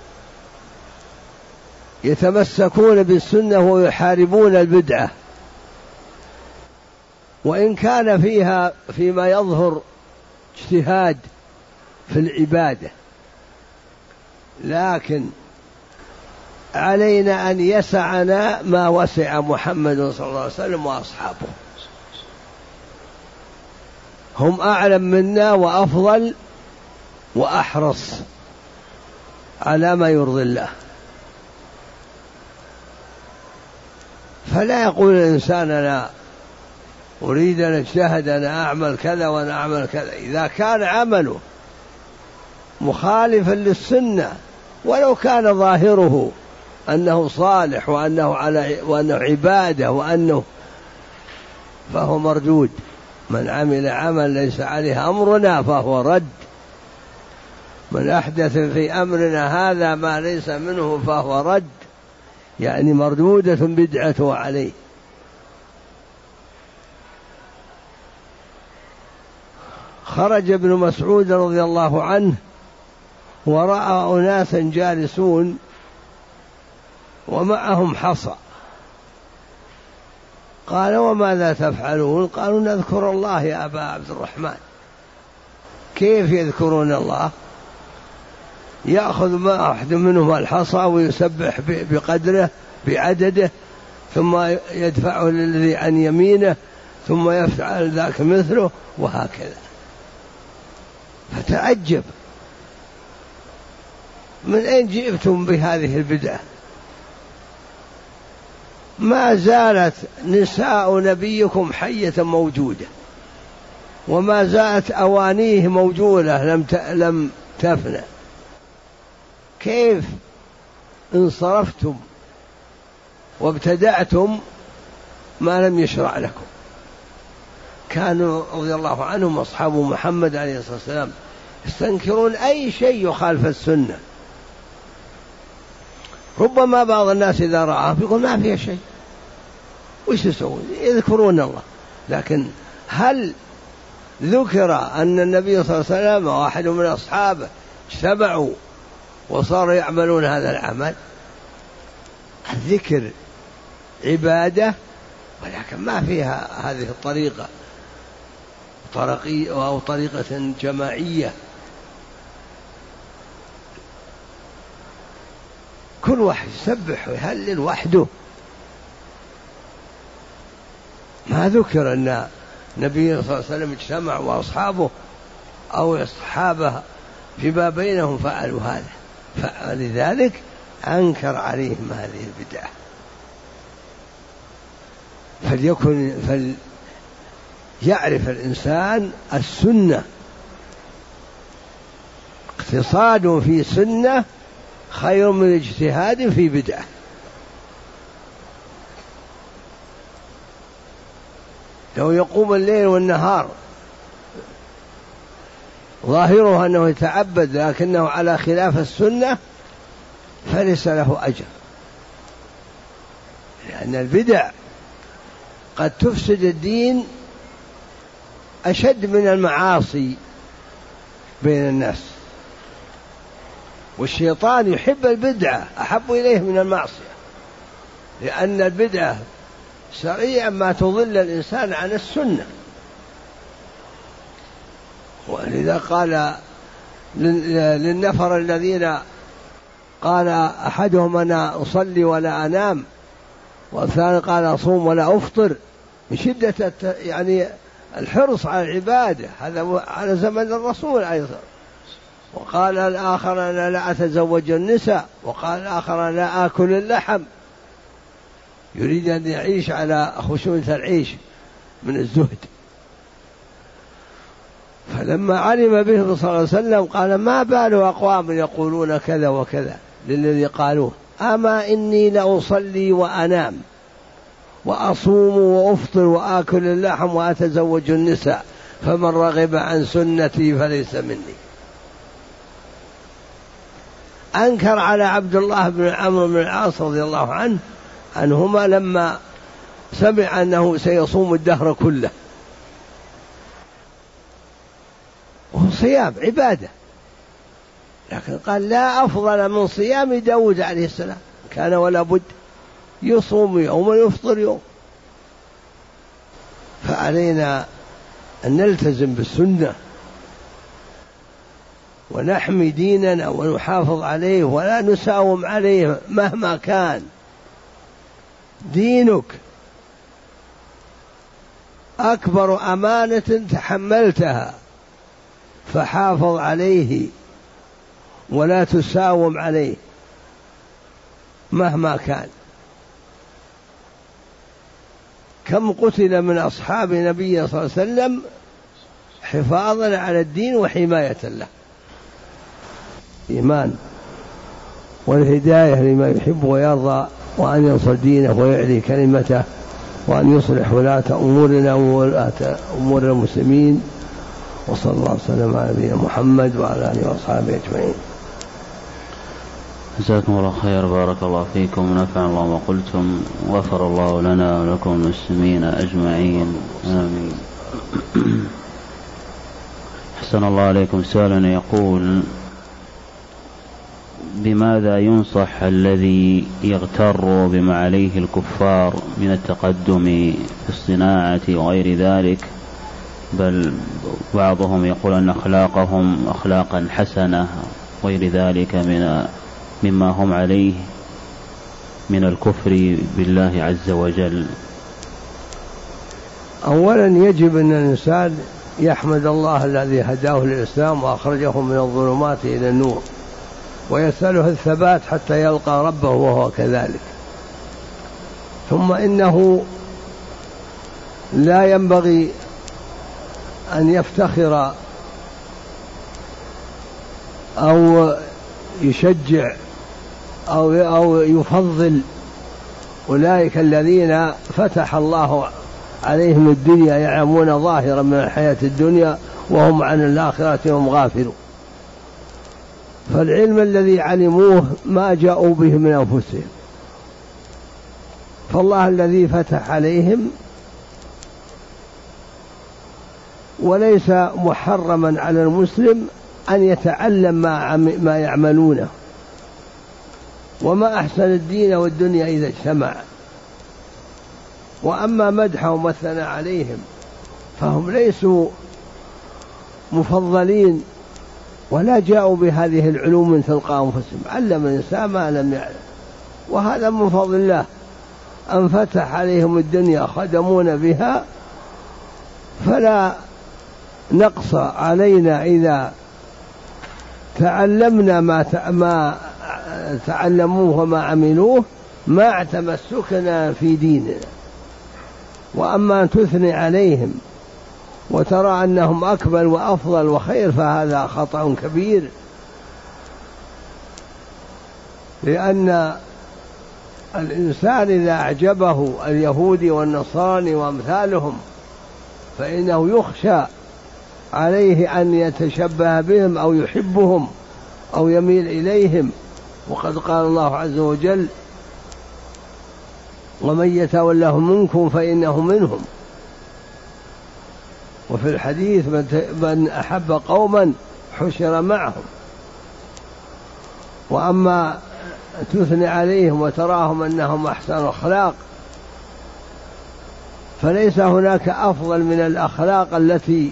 S1: يتمسكون بالسنة ويحاربون البدعة، وإن كان فيها فيما يظهر اجتهاد في العبادة، لكن علينا أن يسعنا ما وسع محمد صلى الله عليه وسلم وأصحابه، هم أعلم منا وأفضل وأحرص على ما يرضي الله. فلا يقول الإنسان أنا أريد أن أجتهد، أنا أعمل كذا وأنا أعمل كذا، إذا كان عمله مخالفا للسنة ولو كان ظاهره أنه صالح وأنه عبادة فهو مردود. من عمل عمل ليس عليه أمرنا فهو رد، من أحدث في أمرنا هذا ما ليس منه فهو رد، يعني مردودة بدعته عليه. خرج ابن مسعود رضي الله عنه ورأى أناسا جالسون ومعهم حصى، قال وماذا تفعلون؟ قالوا نذكر الله يا أبا عبد الرحمن. كيف يذكرون الله؟ يأخذ ما أحد منهم الحصى ويسبح بقدره بعدده، ثم يدفعه للذي عن يمينه، ثم يفعل ذاك مثله، وهكذا. فتعجب من أين جئتم بهذه البدعة؟ ما زالت نساء نبيكم حية موجودة، وما زالت أوانيه موجودة لم تفنى، كيف انصرفتم وابتدعتم ما لم يشرع لكم؟ كانوا رضي الله عنهم أصحاب محمد عليه الصلاة والسلام يستنكرون أي شيء يخالف السنة. ربما بعض الناس إذا رآه يقول ما فيه شيء، وش يسوون؟ يذكرون الله. لكن هل ذكر أن النبي صلى الله عليه وسلم واحد من أصحابه اجتمعوا وصاروا يعملون هذا العمل؟ الذكر عبادة، ولكن ما فيها هذه الطريقة أو طريقة جماعية. كل واحد يسبح ويهلل وحده. ما ذكر أن النبي صلى الله عليه وسلم اجتمع وأصحابه أو أصحابه فيما بينهم فعلوا هذا، فلذلك أنكر عليهم هذه البدعة. فليعرف الإنسان السنة، اقتصاد في سنة خير من اجتهاد في بدعة. لو يقوم الليل والنهار ظاهره أنه يتعبد لكنه على خلاف السنة فليس له أجر، لأن البدع قد تفسد الدين أشد من المعاصي بين الناس، والشيطان يحب البدعة أحب إليه من المعصية، لأن البدعة سريعا ما تضل الإنسان عن السنة. ولذا قال للنفر الذين قال أحدهم أنا أصلي ولا أنام، والثاني قال أصوم ولا أفطر، من شدة يعني الحرص على العبادة، هذا على زمن الرسول أيضا. وقال الآخر أنا لا أتزوج النساء، وقال الآخر لا آكل اللحم، يريد أن يعيش على خشونة العيش من الزهد. فلما علم به صلى الله عليه وسلم قال ما بال أقوام يقولون كذا وكذا للذي قالوه، أما إني لأصلي وأنام وأصوم وأفطر وآكل اللحم وأتزوج النساء، فمن رغب عن سنتي فليس مني. أنكر على عبد الله بن عمرو بن العاص رضي الله عنهما لما سمع أنه سيصوم الدهر كله، وهو صيام عبادة، لكن قال لا أفضل من صيام داود عليه السلام، كان ولا بد يصوم يوم ويفطر يوم. فعلينا أن نلتزم بالسنة ونحمي ديننا ونحافظ عليه ولا نساوم عليه مهما كان. دينك أكبر أمانة تحملتها، فحافظ عليه ولا تساوم عليه مهما كان. كم قتل من أصحاب النبي صلى الله عليه وسلم حفاظا على الدين وحماية له. إيمان والهداية لما يحب ويرضى، وأن ينصر دينه ويعلي كلمته، وأن يصلح ولاة أمورنا وولاة أمور المسلمين. وصلى الله وسلم على نبينا محمد وعلى آله وأصحابه أجمعين.
S2: جزاكم الله خير، بارك الله فيكم، ونفع الله ما قلتم، وغفر الله لنا ولكم المسلمين أجمعين، آمين. أحسن الله عليكم. سؤال يقول: بماذا ينصح الذي يغتر بما عليه الكفار من التقدم في الصناعة وغير ذلك، بل بعضهم يقول أن أخلاقهم أخلاقا حسنة غير ذلك مما هم عليه من الكفر بالله عز وجل؟
S1: أولا يجب أن الإنسان يحمد الله الذي هداه للإسلام وأخرجه من الظلمات إلى النور، ويسأله الثبات حتى يلقى ربه وهو كذلك. ثم إنه لا ينبغي أن يفتخر أو يشجع أو يفضل أولئك الذين فتح الله عليهم الدنيا يعلمون ظاهرا من الحياة الدنيا وهم عن الآخرة هم غافلون. فالعلم الذي علموه ما جاءوا به من أنفسهم، فالله الذي فتح عليهم، وليس محرما على المسلم أن يتعلم ما يعملونه. وما أحسن الدين والدنيا إذا اجتمع. وأما مدحهم والثناء عليهم فهم ليسوا مفضلين ولا جاءوا بهذه العلوم من تلقاء أنفسهم، علم الإنسان ما لم يعلم، وهذا من فضل الله أن فتح عليهم الدنيا خدمون بها. فلا نقص علينا إذا تعلمنا ما تعلموه وما عملوه مع تمسكنا في ديننا. وأما أن تثني عليهم وترى أنهم أكمل وأفضل وخير فهذا خطأ كبير، لأن الإنسان إذا أعجبه اليهودي والنصارى وأمثالهم فإنه يخشى عليه أن يتشبه بهم أو يحبهم أو يميل إليهم. وقد قال الله عز وجل: ومن يتوله منكم فإنه منهم. وفي الحديث: من أحب قوما حشر معهم. وأما تثني عليهم وتراهم أنهم أحسن أخلاق فليس هناك أفضل من الأخلاق التي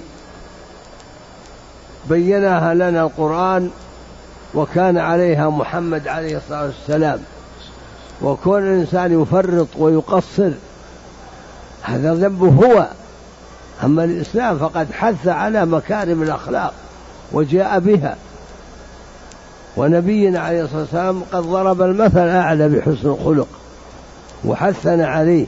S1: بيناها لنا القرآن وكان عليها محمد عليه الصلاة والسلام. وكون الإنسان يفرط ويقصر هذا ذنبه هو. أما الإسلام فقد حث على مكارم الأخلاق وجاء بها، ونبينا عليه الصلاة والسلام قد ضرب المثل الأعلى بحسن الخلق وحثنا عليه.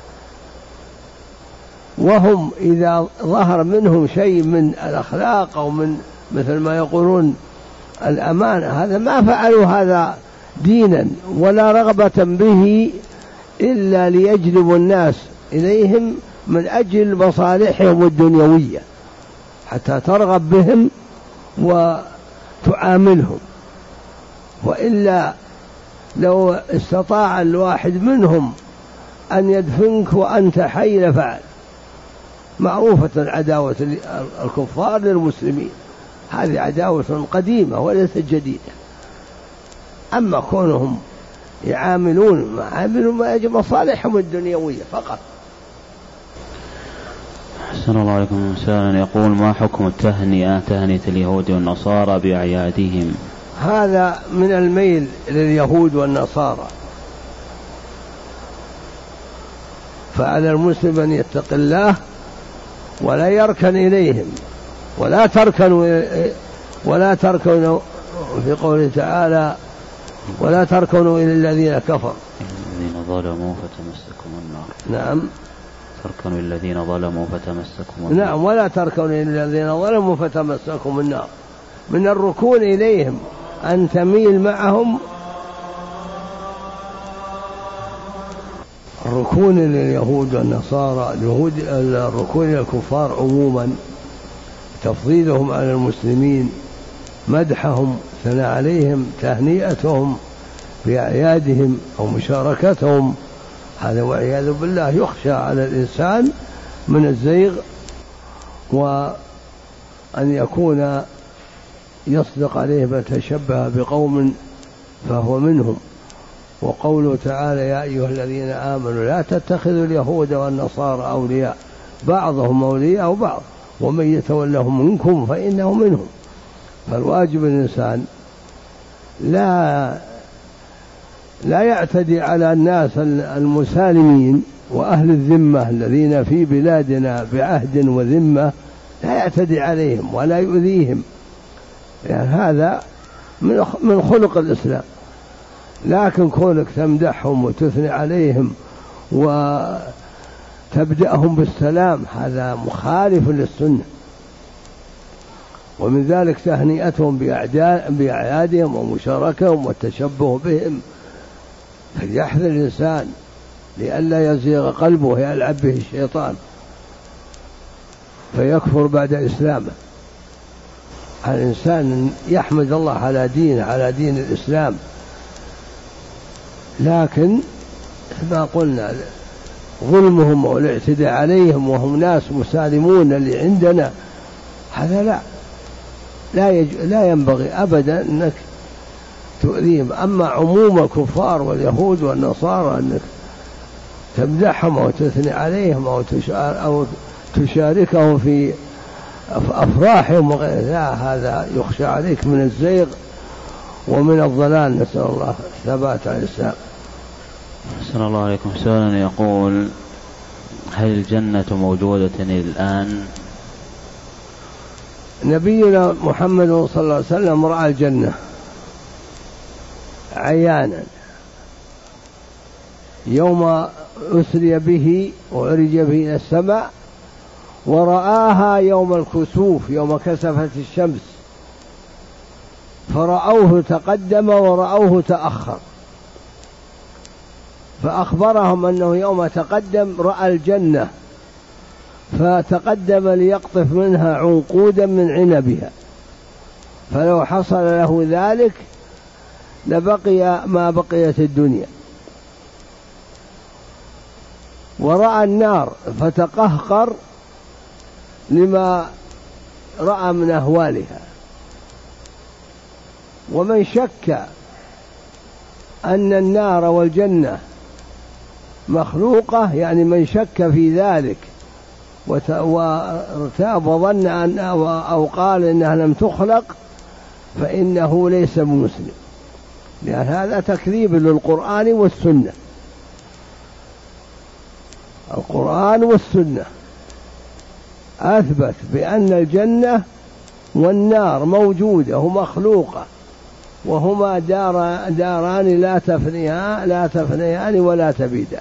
S1: وهم إذا ظهر منهم شيء من الأخلاق أو من مثل ما يقولون الأمانة، هذا ما فعلوا هذا دينا ولا رغبة به إلا ليجلبوا الناس إليهم من أجل مصالحهم الدنيوية حتى ترغب بهم وتعاملهم. وإلا لو استطاع الواحد منهم أن يدفنك وأنت حي لفعل. معروفة عداوة الكفار للمسلمين، هذه عداوة قديمة وليست جديدة. أما كونهم يعاملون ما يجب مصالحهم الدنيوية فقط.
S2: أحسن الله عليكم. سائل يقول: ما حكم تهنئة اليهود والنصارى بأعيادهم؟
S1: هذا من الميل لليهود والنصارى، فعلى المسلم أن يتقي الله ولا يركن إليهم، ولا تركنوا في قوله تعالى: ولا تركنوا إلى الذين كفروا
S2: الذين ظلموا فتمسكم النار.
S1: نعم،
S2: تركنوا الذين ظلموا فتمسكم النار.
S1: نعم، ولا تركنوا إلى الذين ظلموا فتمسكم النار. من الركون إليهم أن تميل معهم. الركون لليهود والنصارى، الركون للكفار عموما، تفضيلهم على المسلمين، مدحهم، ثناء عليهم، تهنئتهم بأعيادهم أو مشاركتهم، هذا والعياذ بالله يخشى على الإنسان من الزيغ، وأن يكون يصدق عليه من تشبه بقوم فهو منهم. وقوله تعالى: يا أيها الذين آمنوا لا تتخذوا اليهود والنصارى أولياء بعضهم أولياء بعض ومن يتولهم منكم فإنه منهم. فالواجب الإنسان لا يعتدي على الناس المسالمين وأهل الذمة الذين في بلادنا بعهد وذمة، لا يعتدي عليهم ولا يؤذيهم، يعني هذا من خلق الإسلام. لكن كونك تمدحهم وتثني عليهم وتبدأهم بالسلام هذا مخالف للسنة. ومن ذلك تهنئتهم بأعيادهم ومشاركهم والتشبه بهم. فليحذر الإنسان لئلا يزيغ قلبه ويلعب به الشيطان فيكفر بعد إسلامه. الإنسان يحمد الله على دينه، على دين الإسلام، لكن ما قلنا ظلمهم والاعتداء عليهم وهم ناس مسالمون اللي عندنا، هذا لا ينبغي أبدا أنك تؤذيهم. أما عموم الكفار واليهود والنصارى أنك تمدحهم أو تثني عليهم أو تشاركهم في أفراحهم وغير ذلك، هذا يخشى عليك من الزيغ ومن الضلال، نسأل الله الثبات على الإسلام.
S2: أحسن الله عليكم. سؤال يقول: هل الجنة موجودة الآن؟
S1: نبينا محمد صلى الله عليه وسلم رأى الجنة عيانا يوم أسري به وعرج به إلى السماء، ورآها يوم الكسوف يوم كسفت الشمس، فرأوه تقدم ورأوه تأخر، فأخبرهم أنه يوم تقدم رأى الجنة فتقدم ليقطف منها عنقودا من عنبها، فلو حصل له ذلك لبقي ما بقيت الدنيا. ورأى النار فتقهقر لما رأى من أهوالها. ومن شك أن النار والجنة مخلوقة، يعني من شك في ذلك وارتاب وظن أو قال إنها لم تخلق، فإنه ليس بمسلم، لأن هذا تكذيب للقرآن والسنة. القرآن والسنة أثبت بأن الجنة والنار موجودة ومخلوقة، وهما داران لا تفنيان ولا تبيدان.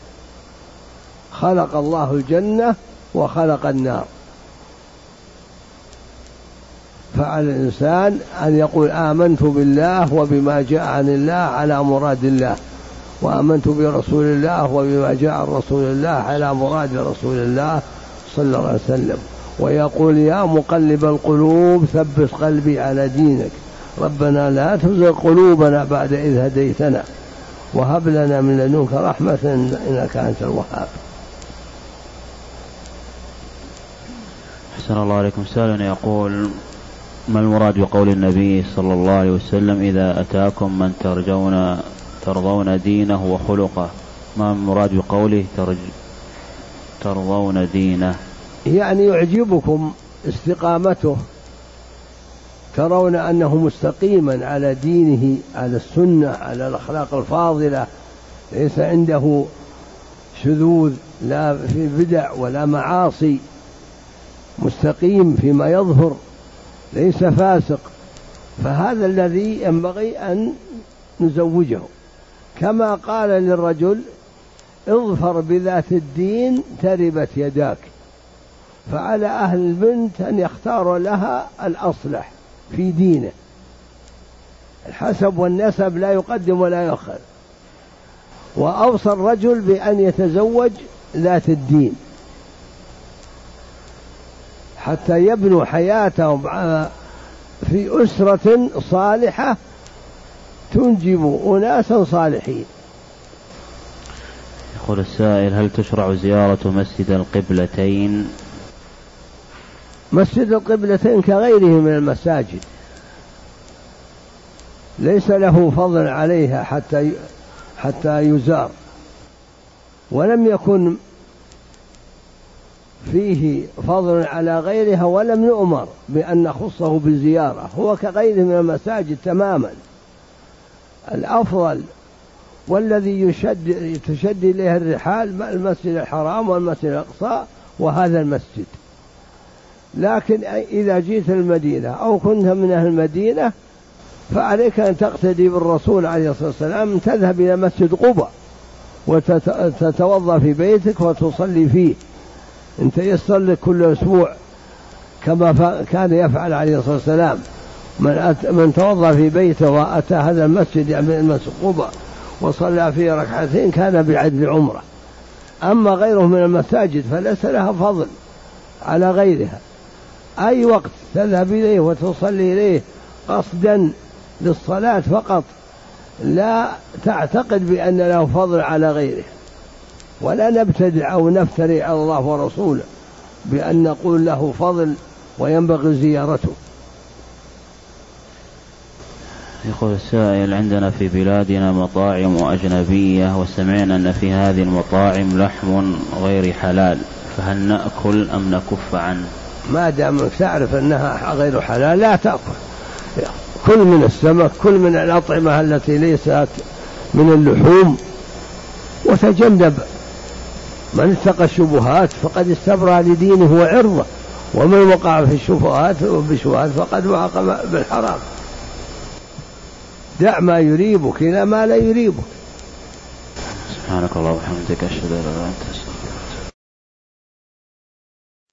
S1: خلق الله الجنة وخلق النار، فعلى الإنسان أن يقول آمنت بالله وبما جاء عن الله على مراد الله، وآمنت برسول الله وبما جاء عن رسول الله على مراد رسول الله صلى الله عليه وسلم، ويقول يا مقلب القلوب ثبت قلبي على دينك، ربنا لا تزغ قلوبنا بعد إذ هديتنا وهب لنا من لدنك رحمة إنك أنت الوهاب.
S2: أحسن الله عليكم. سائل يقول: ما المراد بقول النبي صلى الله عليه وسلم إذا أتاكم من ترضون دينه وخلقه؟ ما المراد بقوله ترضون دينه؟
S1: يعني يعجبكم استقامته، ترون أنه مستقيما على دينه، على السنة، على الأخلاق الفاضلة، ليس عنده شذوذ لا في بدع ولا معاصي، مستقيم فيما يظهر، ليس فاسق، فهذا الذي ينبغي أن نزوجه. كما قال للرجل اظفر بذات الدين تربت يداك، فعلى أهل البنت أن يختاروا لها الأصلح في دينه. الحسب والنسب لا يقدم ولا يؤخر، وأوصى الرجل بأن يتزوج ذات الدين حتى يبنوا حياتهم في أسرة صالحة تنجب أناسا صالحين.
S2: يقول السائل: هل تشرع زيارة مسجد القبلتين؟
S1: مسجد القبلتين كغيره من المساجد، ليس له فضل عليها حتى يزار، ولم يكن فيه فضل على غيرها، ولم نؤمر بأن نخصه بزيارة، هو كغيره من المساجد تماما. الأفضل والذي تشد إليه الرحال المسجد الحرام والمسجد الأقصى وهذا المسجد. لكن إذا جئت المدينة أو كنت من أهل المدينة فعليك أن تقتدي بالرسول عليه الصلاة والسلام، تذهب إلى مسجد قباء وتتوضأ في بيتك وتصلي فيه، أنت يصلي كل أسبوع كما كان يفعل عليه الصلاة والسلام. من توضأ في بيته وأتى هذا المسجد يعني المسجد قباء وصلى فيه ركعتين كان بعدل عمره. أما غيره من المساجد فليس لها فضل على غيرها، أي وقت تذهب إليه وتصلي إليه قصدا للصلاة فقط، لا تعتقد بأن له فضل على غيره، ولا نبتدع أو نفتري على الله ورسوله بأن نقول له فضل وينبغي زيارته.
S2: يقول السائل: عندنا في بلادنا مطاعم أجنبية، وسمعنا أن في هذه المطاعم لحم غير حلال، فهل نأكل أم نكف عنه؟
S1: ما دام تعرف أنها غير حلال لا تأكل، كل من السمك، كل من الأطعمة التي ليست من اللحوم، وتجنب. من اتقى الشبهات فقد استبرأ لدينه وعرضه، ومن وقع في الشبهات فقد وقع بالحرام. دع ما يريبك إلى ما لا يريبك.
S2: سبحانك اللهم وبحمدك، أشهد أن لا إله إلا أنت.